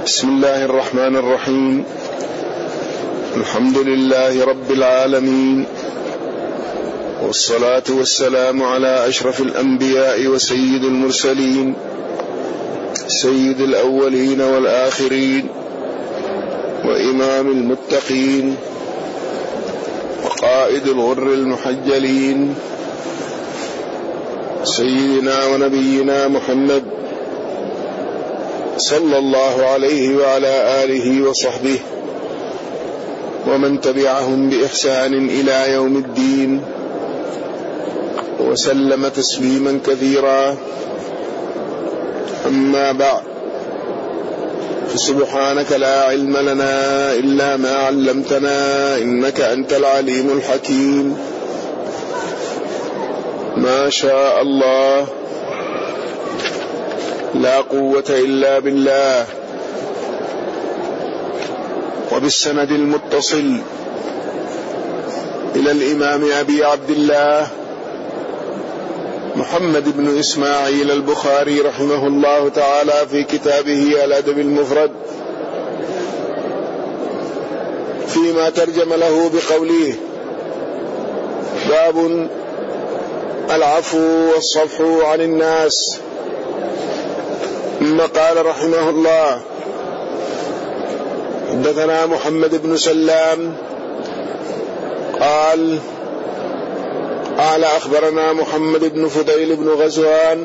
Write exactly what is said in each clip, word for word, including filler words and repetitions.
بسم الله الرحمن الرحيم. الحمد لله رب العالمين، والصلاة والسلام على أشرف الأنبياء وسيد المرسلين، سيد الأولين والآخرين، وإمام المتقين، وقائد الغر المحجلين، سيدنا ونبينا محمد صلى الله عليه وعلى آله وصحبه ومن تبعهم بإحسان إلى يوم الدين، وسلم تسليما كثيرا. أما بعد، فسبحانك لا علم لنا إلا ما علمتنا إنك أنت العليم الحكيم. ما شاء الله، لا قوة إلا بالله. وبالسند المتصل إلى الإمام أبي عبد الله محمد بن إسماعيل البخاري رحمه الله تعالى في كتابه الأدب المفرد، فيما ترجم له بقوله: باب العفو والصفح عن الناس. ثم قال رحمه الله: حدثنا محمد بن سلام قال قال أخبرنا محمد بن فضيل بن غزوان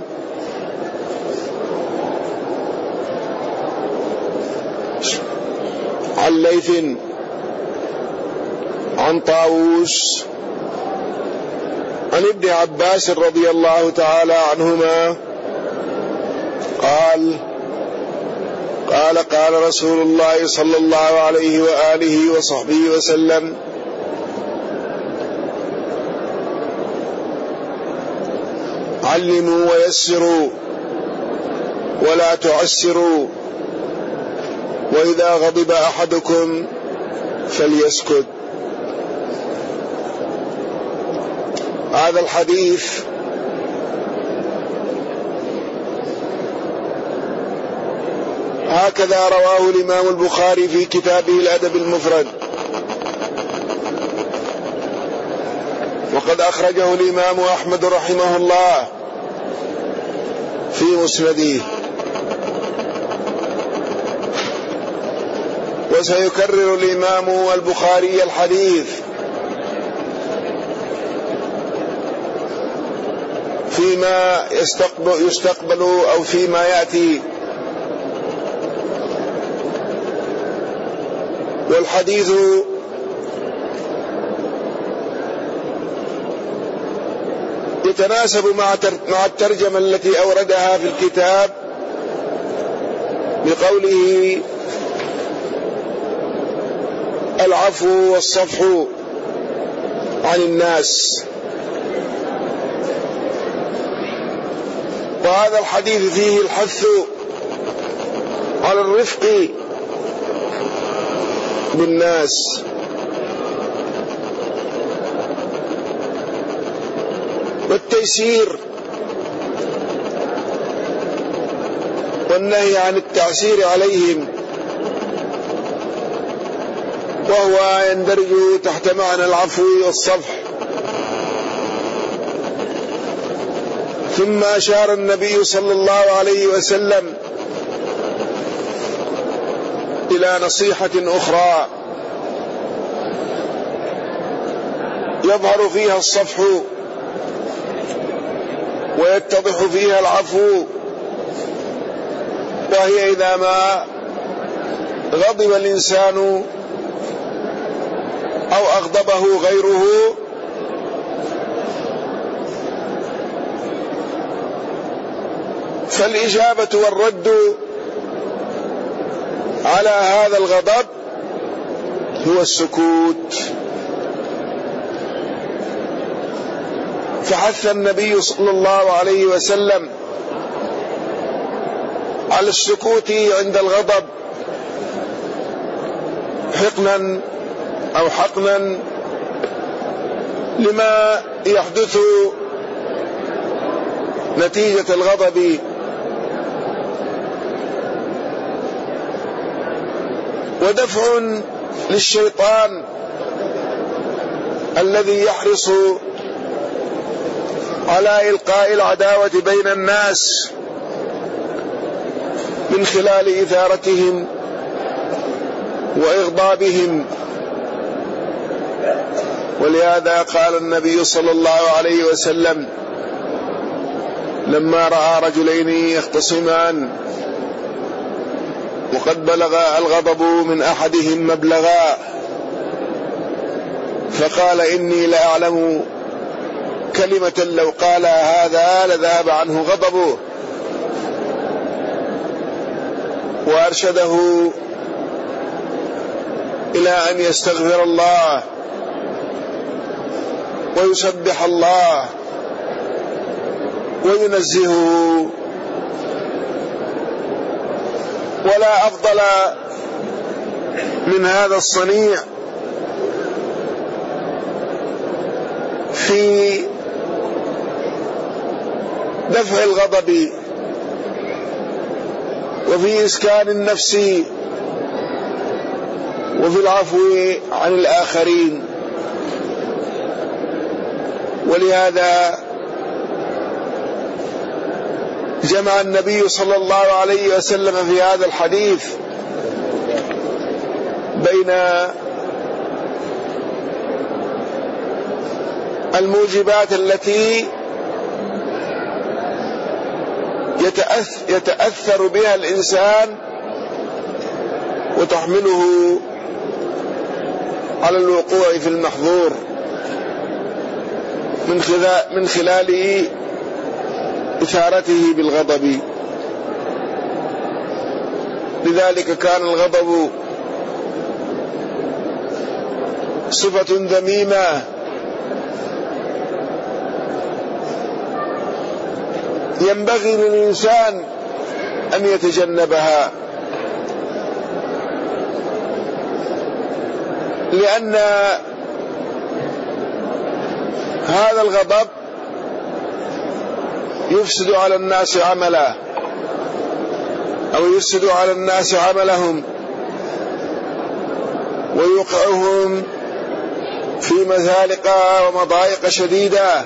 عن ليث عن طاووس عن ابن عباس رضي الله تعالى عنهما قال قال قال رسول الله صلى الله عليه وآله وصحبه وسلم: علموا ويسروا ولا تعسروا، وإذا غضب أحدكم فليسكت. هذا الحديث هكذا رواه الإمام البخاري في كتابه الأدب المفرد، وقد أخرجه الإمام أحمد رحمه الله في مسنده، وسيكرر الإمام البخاري الحديث فيما يستقبل, يستقبل أو فيما يأتي. والحديث يتناسب مع الترجمة التي أوردها في الكتاب بقوله: العفو والصفح عن الناس. وهذا الحديث فيه الحث على الرفق بالناس، والتيسير، والنهي عن التعسير عليهم، وهو يندرج تحت معنى العفو والصفح. ثم أشار النبي صلى الله عليه وسلم إلى نصيحة أخرى يظهر فيها الصفح ويتضح فيها العفو، وهي إذا ما غضب الإنسان أو أغضبه غيره فالإجابة والرد على هذا الغضب هو السكوت. فحث النبي صلى الله عليه وسلم على السكوت عند الغضب حقنا أو حقنا لما يحدث نتيجة الغضب ودفع للشيطان الذي يحرص على إلقاء العداوة بين الناس من خلال إثارتهم وإغضابهم. ولهذا قال النبي صلى الله عليه وسلم لما رأى رجلين يختصمان وقد بلغ الغضب من أحدهم مبلغا، فقال إني لأعلم كلمة لو قال هذا لذهب عنه غضبه، وأرشده إلى أن يستغفر الله ويسبح الله وينزهه. ولا أفضل من هذا الصنيع في دفع الغضب وفي إسكان النفس وفي العفو عن الآخرين. ولهذا جمع النبي صلى الله عليه وسلم في هذا الحديث بين الموجبات التي يتأثر بها الإنسان وتحمله على الوقوع في المحظور من خلال إثارته بالغضب. لذلك كان الغضب صفة ذميمة ينبغي للإنسان أن يتجنبها، لأن هذا الغضب يفسد على الناس عمله أو يفسد على الناس عملهم ويوقعهم في مزالق ومضايق شديدة.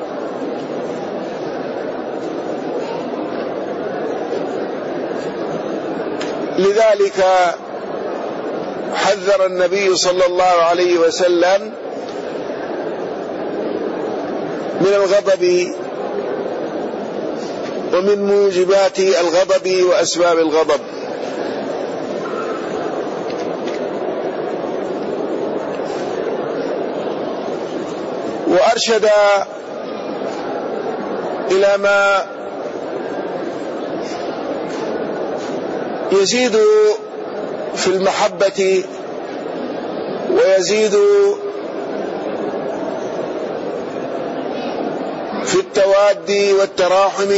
لذلك حذر النبي صلى الله عليه وسلم من الغضب ومن موجبات الغضب وأسباب الغضب. وأرشد إلى ما يزيد في المحبة ويزيد في التوادي والتراحم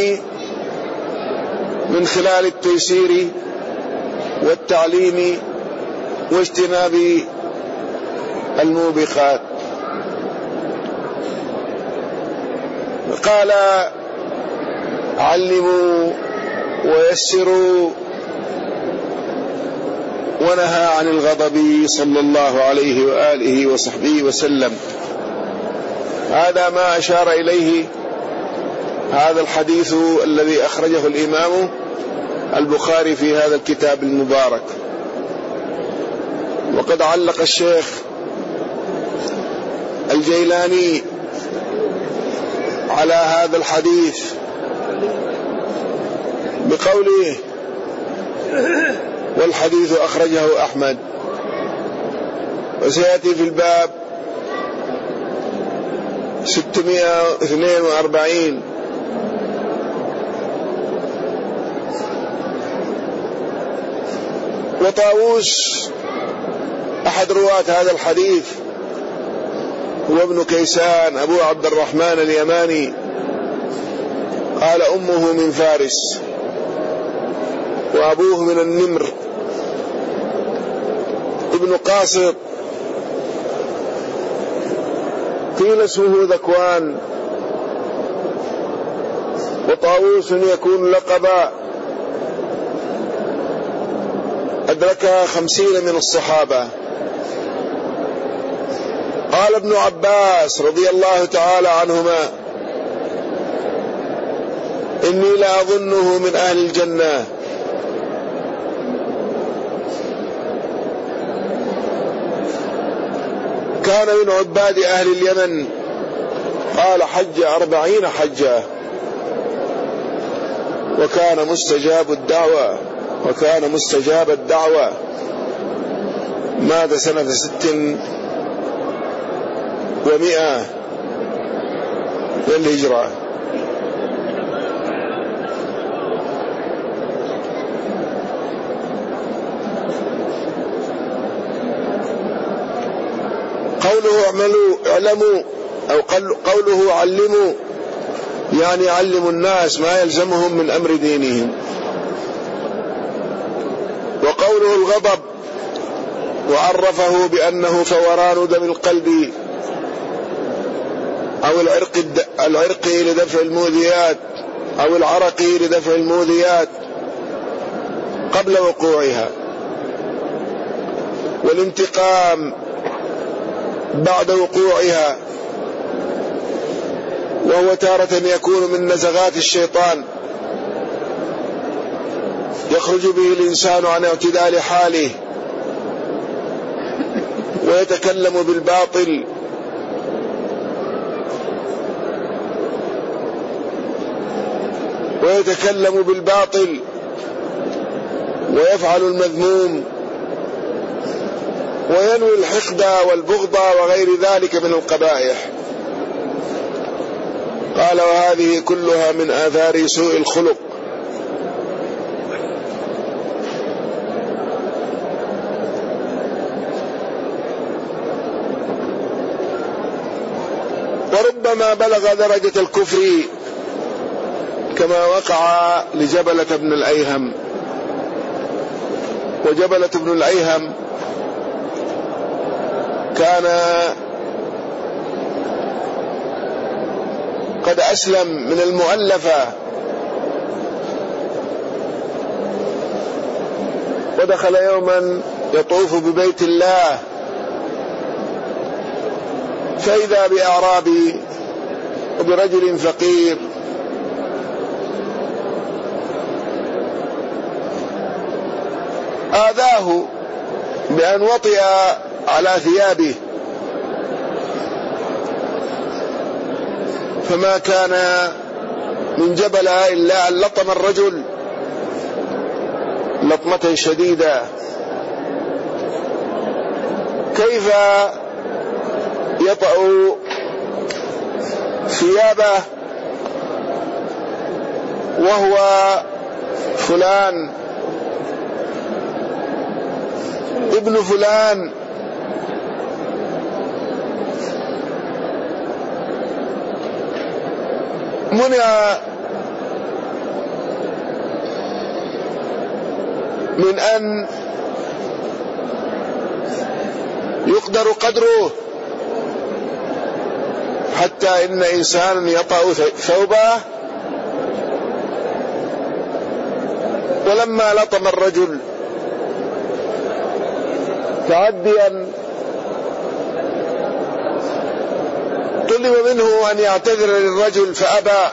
من خلال التيسير والتعليم واجتناب الموبقات. قال علموا ويسروا، ونهى عن الغضب صلى الله عليه وآله وصحبه وسلم. هذا ما أشار إليه هذا الحديث الذي أخرجه الإمام البخاري في هذا الكتاب المبارك. وقد علق الشيخ الجيلاني على هذا الحديث بقوله: والحديث أخرجه أحمد. وسيأتي في الباب ستمائة واثنين وأربعين. وطاووس أحد رواة هذا الحديث هو ابن كيسان أبو عبد الرحمن اليماني، قال أمه من فارس وأبوه من النمر. ابن قاصر قيل اسمه ذكوان، وطاووس يكون لقبا. أدركها خمسين من الصحابة. قال ابن عباس رضي الله تعالى عنهما: إني لأظنه من أهل الجنة. كان من عباد أهل اليمن، قال حج أربعين حجة، وكان مستجاب الدعوة وكان مستجاب الدعوة. مات سنة ست ومئة للهجرة. قوله اعملوا اعلموا أو قوله علموا يعني علموا الناس ما يلزمهم من أمر دينهم. وقوله الغضب وعرفه بأنه فوران دم القلب أو العرق العرقي لدفع المؤذيات أو العرقي لدفع المؤذيات قبل وقوعها، والانتقام بعد وقوعها، وهو تارة يكون من نزغات الشيطان يخرج به الإنسان عن اعتدال حاله ويتكلم بالباطل ويتكلم بالباطل ويفعل المذموم وينوي الحقد والبغض وغير ذلك من القبائح. قال: وهذه كلها من آثار سوء الخلق. وربما بلغ درجة الكفر كما وقع لجبلة بن الأيهم. وجبلة بن الأيهم كان قد أسلم من المؤلفة، ودخل يوما يطوف ببيت الله، فإذا بأعرابي وبرجل فقير آذاه بأن وطئ على ثيابه، فما كان من جبلة إلا أن لطم الرجل لطمة شديدة. كيف يطأ ثيابه وهو فلان ابن فلان؟ منع من أن يقدر قدره، حتى إن إنسانا يطأ ثوبه، ولما لطم الرجل تعديا طلب منه أن يعتذر للرجل فأبى،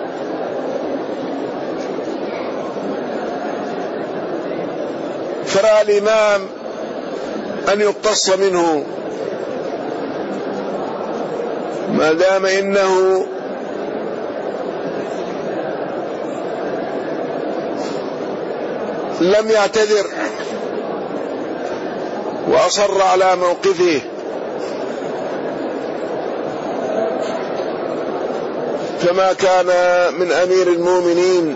فرأى الإمام أن يقتص منه ما دام إنه لم يعتذر وأصر على موقفه. فما كان من أمير المؤمنين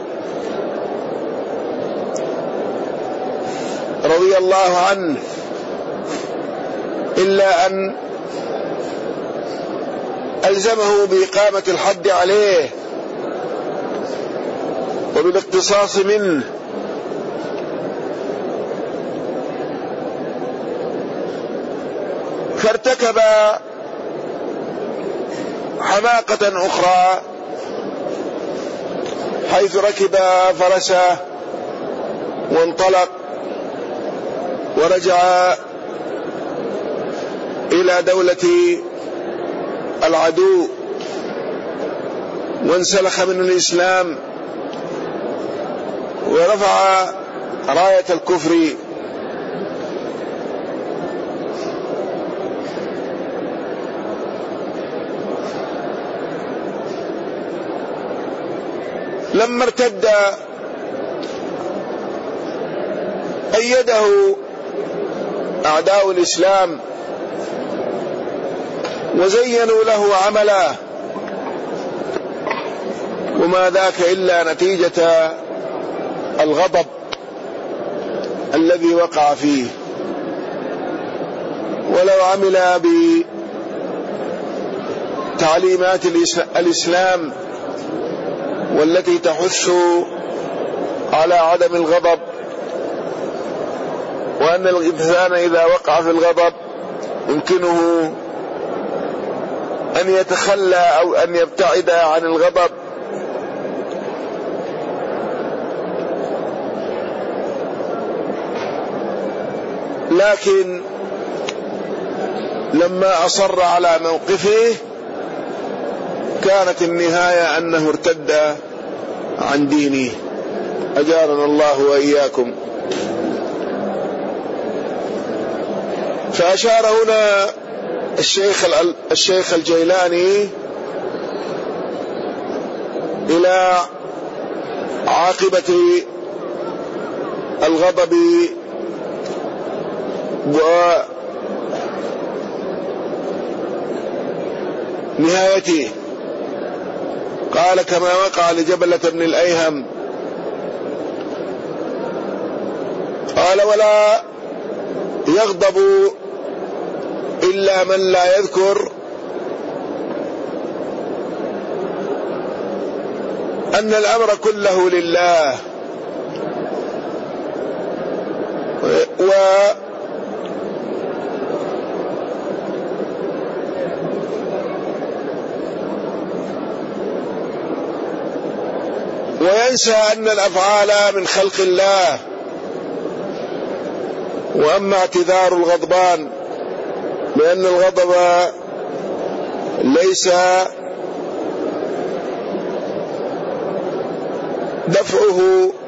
رضي الله عنه إلا أن ألزمه بإقامة الحد عليه وبالاقتصاص منه، فارتكب حماقة أخرى حيث ركب فرسه وانطلق ورجع إلى دولة العدو وانسلخ من الإسلام ورفع راية الكفر، لما ارتد أيده أعداء الإسلام وزينوا له عمله، وما ذاك إلا نتيجة الغضب الذي وقع فيه. ولو عمل بتعليمات الإسلام والتي تحث على عدم الغضب، وأن الإنسان إذا وقع في الغضب يمكنه أن يتخلى أو أن يبتعد عن الغضب، لكن لما أصر على موقفه كانت النهاية أنه ارتد عن دينه، أجارنا الله وإياكم. فأشار هنا الشيخ الشيخ الجيلاني إلى عاقبة الغضب ونهايته. قال: كما وقع لجبلة بن الأيهم، قال: ولا يغضب إلا من لا يذكر أن الأمر كله لله، و وينسى أن الأفعال من خلق الله. وأما اعتذار الغضبان لأن الغضب ليس دفعه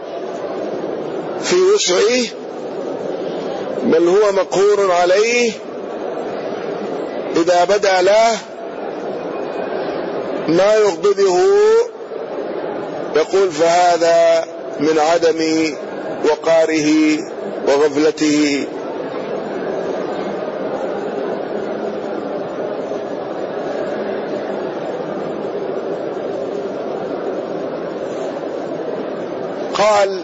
في وسعه، بل هو مقهور عليه إذا بدا له ما يغضبه، يقول فهذا من عدم وقاره وغفلته. قال: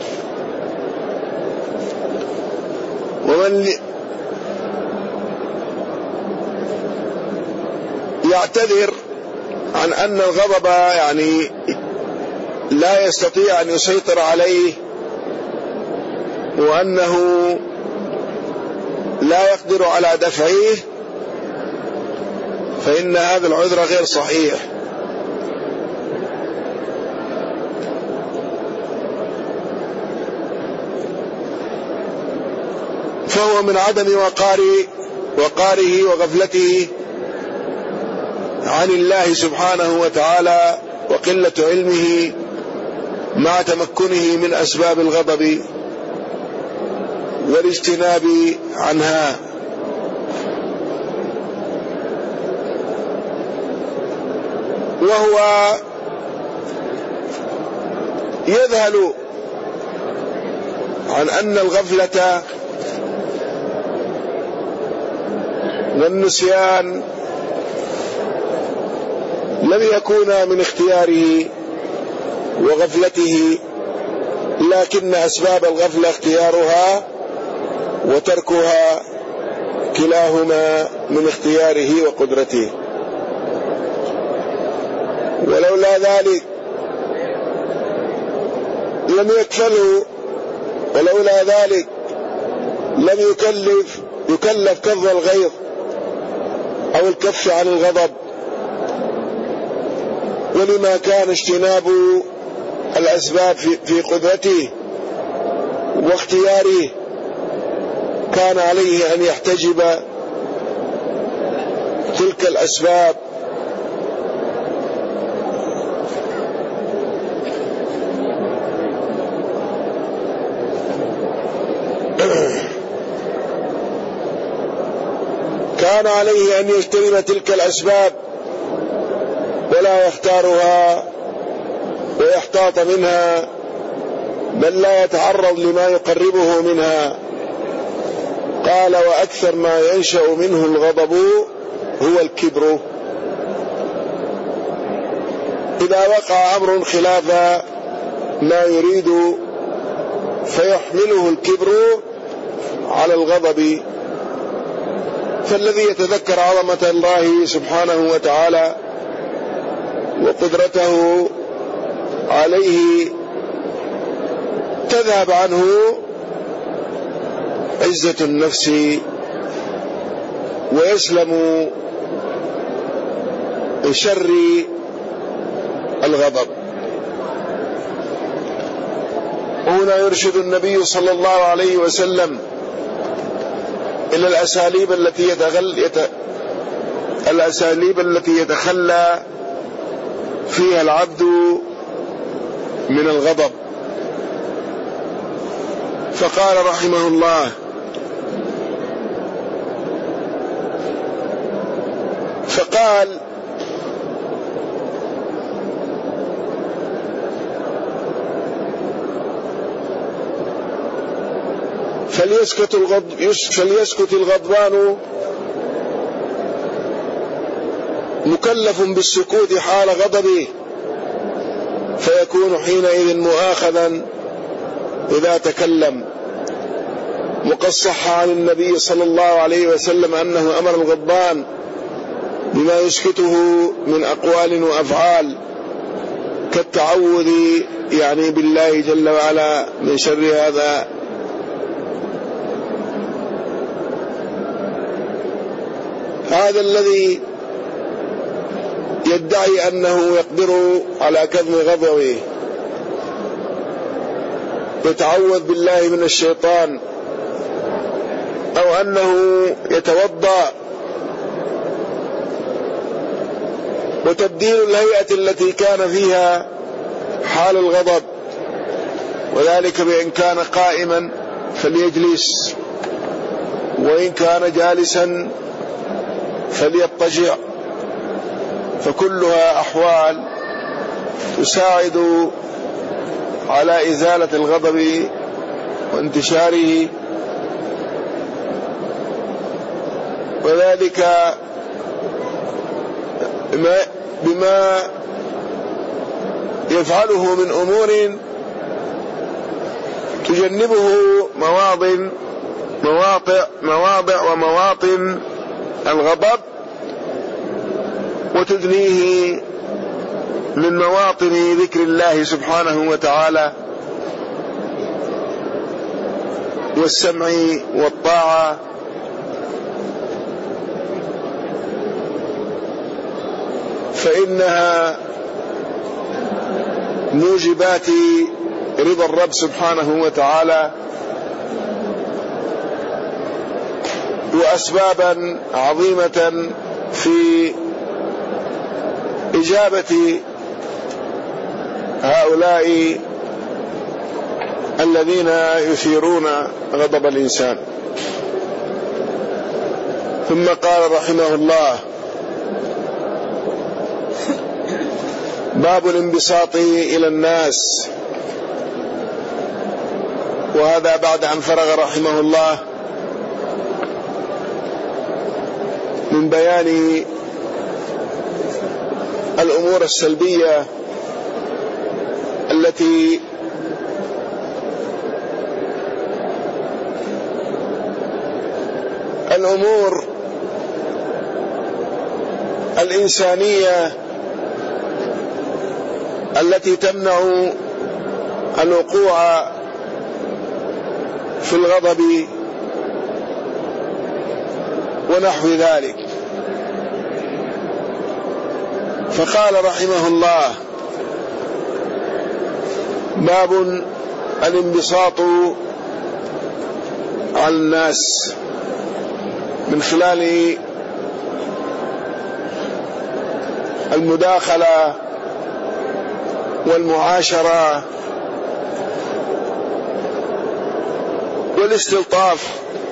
ومن يعتذر عن أن الغضب يعني لا يستطيع أن يسيطر عليه، وأنه لا يقدر على دفعه، فإن هذا العذر غير صحيح. فهو من عدم وقار وقاره وغفلته عن الله سبحانه وتعالى، وقلة علمه مع تمكنه من أسباب الغضب والاجتناب عنها. وهو يذهل عن أن الغفلة والنسيان لم يكونا من اختياره وغفلته، لكن أسباب الغفلة اختيارها وتركها كلاهما من اختياره وقدرته. ولولا ذلك لم يكفله، ولولا ذلك لم يكلف يكلف كظ الغيظ أو الكف عن الغضب، ولما كان اجتناب الأسباب في قدرته واختياره كان عليه أن يحتجب تلك الأسباب كان عليه أن يجتنب تلك الأسباب ولا يختارها ويحتاط منها، بل لا يتعرض لما يقربه منها. قال: وأكثر ما ينشأ منه الغضب هو الكبر. إذا وقع أمر خلاف ما يريد فيحمله الكبر على الغضب. فالذي يتذكر عظمة الله سبحانه وتعالى وقدرته عليه تذهب عنه عزة النفس ويسلم من شر الغضب. هنا يرشد النبي صلى الله عليه وسلم إلى الأساليب التي يتغل يت... الأساليب التي يتخلى فيها العبد من الغضب. فقال رحمه الله: فقال فليسكت الغضب فليسكت الغضبان مكلف بالسكوت حال غضبه، فيكون حينئذ مؤاخذا إذا تكلم. وقد صح عن النبي صلى الله عليه وسلم أنه أمر الغضبان بما يسكته من أقوال وأفعال كالتعوذ يعني بالله جل وعلا من شر هذا هذا الذي يدعي أنه يقدر على كظم غضبه، يتعوذ بالله من الشيطان، أو أنه يتوضأ، وتبديل الهيئة التي كان فيها حال الغضب، وذلك بإن كان قائما فليجلس، وإن كان جالسا فليضطجع. فكلها أحوال تساعد على إزالة الغضب وانتشاره، وذلك بما يفعله من أمور تجنبه مواضع مواضع مواضع ومواطن الغضب، وتدنيه من مواطن ذكر الله سبحانه وتعالى والسمع والطاعة. فإنها موجبات رضا الرب سبحانه وتعالى، وأسبابا عظيمة في إجابة هؤلاء الذين يثيرون غضب الإنسان. ثم قال رحمه الله: باب الانبساط إلى الناس. وهذا بعد أن فرغ رحمه الله من بيان الأمور السلبية التي الأمور الإنسانية التي تمنع الوقوع في الغضب ونحو ذلك. فقال رحمه الله: باب الانبساط على الناس من خلال المداخلة والمعاشرة والاستلطاف.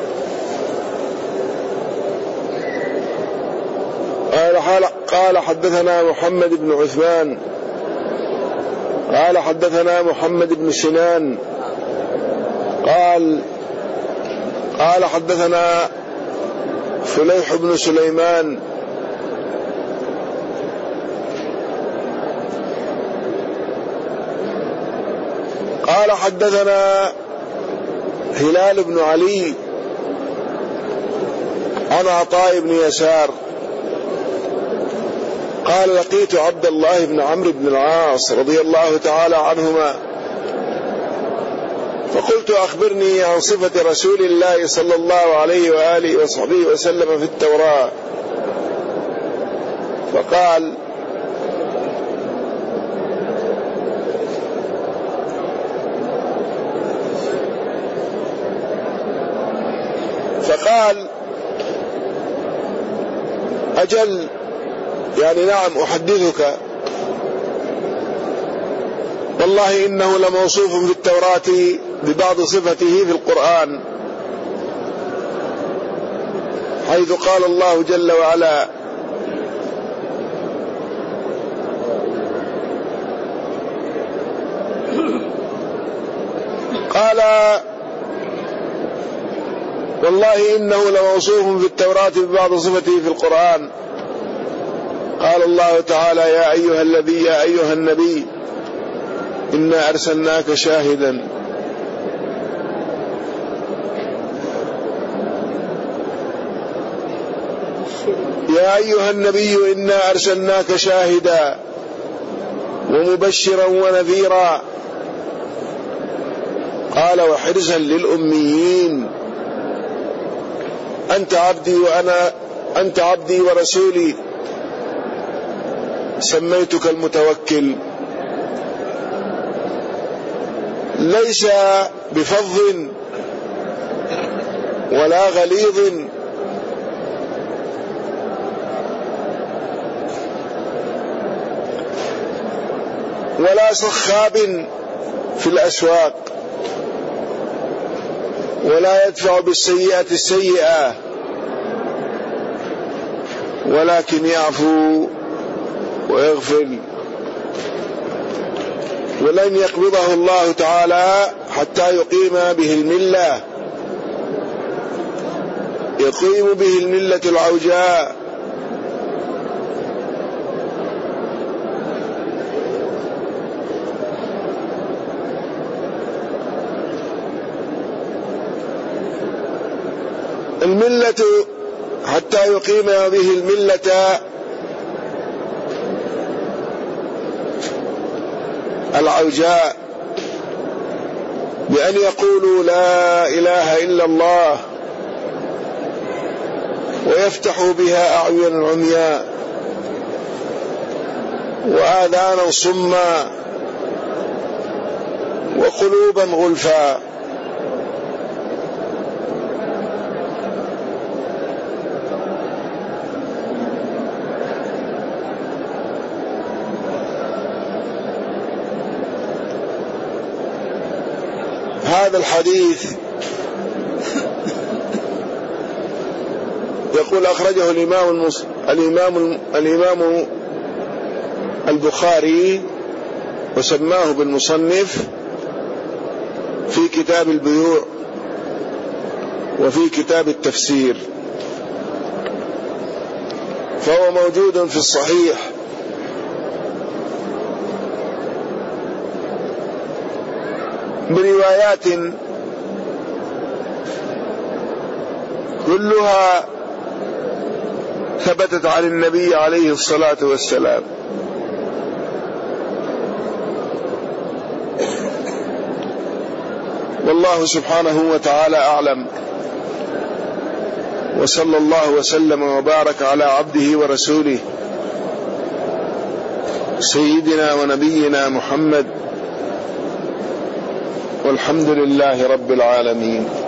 قال حدثنا محمد بن عثمان قال حدثنا محمد بن سنان قال قال حدثنا فليح بن سليمان قال حدثنا هلال بن علي عن عطاء بن يسار قال لقيت عبد الله بن عمرو بن العاص رضي الله تعالى عنهما فقلت أخبرني عن صفة رسول الله صلى الله عليه وآله وصحبه وسلم في التوراة. فقال فقال أجل، يعني نعم أحدثك، والله إنه لموصوف في التوراة ببعض صفته في القرآن، حيث قال الله جل وعلا: قال والله إنه لموصوف في التوراة ببعض صفته في القرآن. قال الله تعالى: يا أيها الذي يا أيها النبي إنا أرسلناك شاهدا يا أيها النبي إنا أرسلناك شاهدا ومبشرا ونذيرا. قال: وحرزا للأميين. أنت عبدي وأنا أنت عبدي ورسولي، سميتك المتوكل. ليس بفظ ولا غليظ ولا صخاب في الأسواق، ولا يدفع بالسيئة السيئة، ولكن يعفو ويغفر. ولن يقبضه الله تعالى حتى يقيم به الملة يقيم به الملة العوجاء. الملة حتى يقيم به الملة العوجاء بأن يقولوا لا إله إلا الله ويفتحوا بها أعينا عمياء وآذانا صما وقلوبا غلفا. هذا الحديث يقول أخرجه الإمام المص... الإمام الإمام البخاري وسماه بالمصنف في كتاب البيوع وفي كتاب التفسير، فهو موجود في الصحيح. بروايات كلها ثبتت عن النبي عليه الصلاة والسلام. والله سبحانه وتعالى أعلم، وصلى الله وسلم وبارك على عبده ورسوله سيدنا ونبينا محمد، والحمد لله رب العالمين.